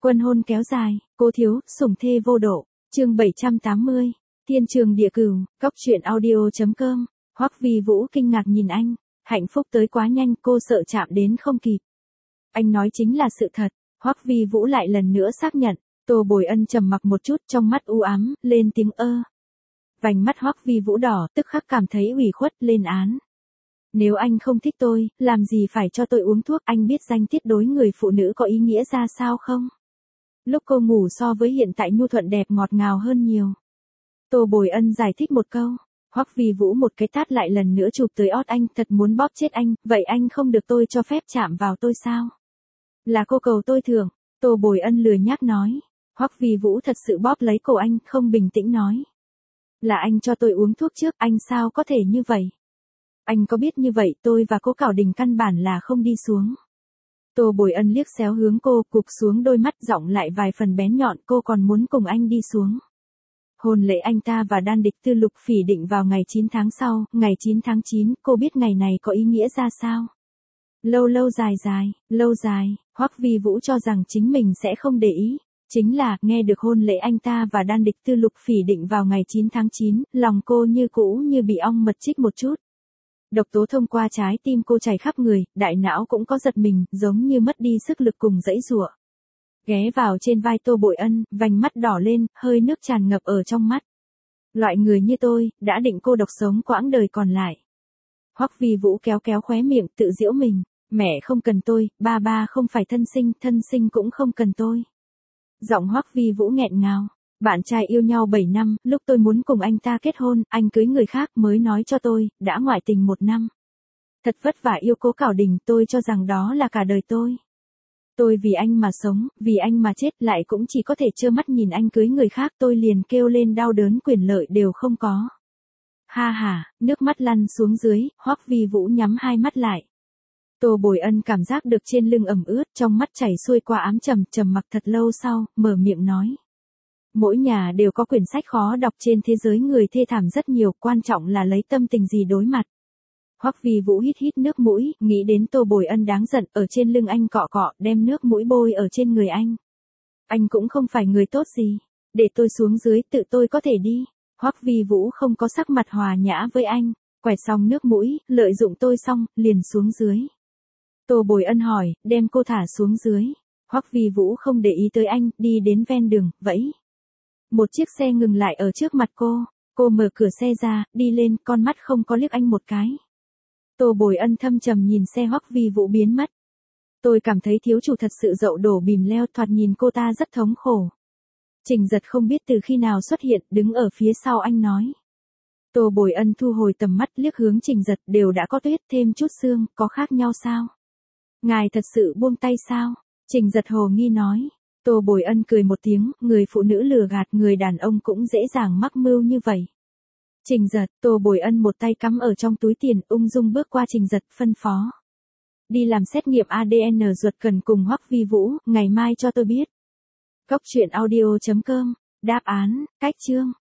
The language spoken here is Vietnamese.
Quân hôn kéo dài, cố thiếu, sủng thê vô độ. Chương 780. Thiên trường địa cửu, cóc truyện audio.com. Hoắc Vi Vũ kinh ngạc nhìn anh, hạnh phúc tới quá nhanh, cô sợ chạm đến không kịp. Anh nói chính là sự thật. Hoắc Vi Vũ lại lần nữa xác nhận. Tô Bồi Ân trầm mặc một chút, trong mắt u ám, lên tiếng ơ. Vành mắt Hoắc Vi Vũ đỏ, tức khắc cảm thấy ủy khuất, lên án. Nếu anh không thích tôi, làm gì phải cho tôi uống thuốc, anh biết danh tiết đối người phụ nữ có ý nghĩa ra sao không? Lúc cô ngủ so với hiện tại nhu thuận đẹp ngọt ngào hơn nhiều. Tô Bồi Ân giải thích một câu, Hoắc Vi Vũ một cái tát lại lần nữa chụp tới ót anh, thật muốn bóp chết anh, vậy anh không được tôi cho phép chạm vào tôi sao? Là cô cầu tôi thưởng, Tô Bồi Ân lười nhác nói. Hoắc Vi Vũ thật sự bóp lấy cổ anh, không bình tĩnh nói. Là anh cho tôi uống thuốc trước, anh sao có thể như vậy? Anh có biết như vậy tôi và cô Cảo Đình căn bản là không đi xuống. Tô Bồi Ân liếc xéo hướng cô, cụp xuống đôi mắt, giọng lại vài phần bén nhọn, cô còn muốn cùng anh đi xuống. Hôn lễ anh ta và Đan Địch Tư Lục Phỉ định vào ngày 9 tháng sau, ngày 9 tháng 9, cô biết ngày này có ý nghĩa ra sao? Lâu dài, Hoắc Vi Vũ cho rằng chính mình sẽ không để ý. Chính là, nghe được hôn lễ anh ta và Đan Địch Tư Lục Phỉ định vào ngày 9 tháng 9, lòng cô như cũ như bị ong mật chích một chút. Độc tố thông qua trái tim cô chảy khắp người, đại não cũng có giật mình, giống như mất đi sức lực cùng giãy giụa. Ghé vào trên vai Tô Bồi Ân, vành mắt đỏ lên, hơi nước tràn ngập ở trong mắt. Loại người như tôi, đã định cô độc sống quãng đời còn lại. Hoắc Vi Vũ kéo kéo khóe miệng, tự giễu mình, mẹ không cần tôi, ba không phải thân sinh cũng không cần tôi. Giọng Hoắc Vi Vũ nghẹn ngào. Bạn trai yêu nhau 7 năm, lúc tôi muốn cùng anh ta kết hôn, anh cưới người khác mới nói cho tôi, đã ngoại tình 1 năm. Thật vất vả yêu cố Cảo Đình, tôi cho rằng đó là cả đời tôi. Tôi vì anh mà sống, vì anh mà chết, lại cũng chỉ có thể trơ mắt nhìn anh cưới người khác, tôi liền kêu lên đau đớn, quyền lợi đều không có. Ha ha, nước mắt lăn xuống dưới, Hoắc Vi Vũ nhắm hai mắt lại. Tô Bồi Ân cảm giác được trên lưng ẩm ướt, trong mắt chảy xuôi qua ám trầm mặc thật lâu sau, mở miệng nói. Mỗi nhà đều có quyển sách khó đọc, trên thế giới người thê thảm rất nhiều, quan trọng là lấy tâm tình gì đối mặt. Hoắc Vi Vũ hít nước mũi, nghĩ đến Tô Bồi Ân đáng giận, ở trên lưng anh cọ cọ, đem nước mũi bôi ở trên người anh. Anh cũng không phải người tốt gì, để tôi xuống dưới, tự tôi có thể đi. Hoắc Vi Vũ không có sắc mặt hòa nhã với anh, quẹt xong nước mũi, lợi dụng tôi xong, liền xuống dưới. Tô Bồi Ân hỏi, đem cô thả xuống dưới. Hoắc Vi Vũ không để ý tới anh, đi đến ven đường, vẫy. Một chiếc xe ngừng lại ở trước mặt cô mở cửa xe ra, đi lên, con mắt không có liếc anh một cái. Tô Bồi Ân thâm trầm nhìn xe Hoắc Vi Vũ biến mất. Tôi cảm thấy thiếu chủ thật sự dậu đổ bìm leo, thoạt nhìn cô ta rất thống khổ. Trình Giật không biết từ khi nào xuất hiện, đứng ở phía sau anh nói. Tô Bồi Ân thu hồi tầm mắt, liếc hướng Trình Giật, đều đã có tuyết, thêm chút sương, có khác nhau sao? Ngài thật sự buông tay sao? Trình Giật hồ nghi nói. Tô Bồi Ân cười một tiếng, người phụ nữ lừa gạt người đàn ông cũng dễ dàng mắc mưu như vậy. Trình Giật, Tô Bồi Ân một tay cắm ở trong túi tiền, ung dung bước qua Trình Giật, phân phó. Đi làm xét nghiệm ADN ruột cần cùng Hoắc Vi Vũ, ngày mai cho tôi biết. Cóc truyện audio.com, đáp án, cách chương.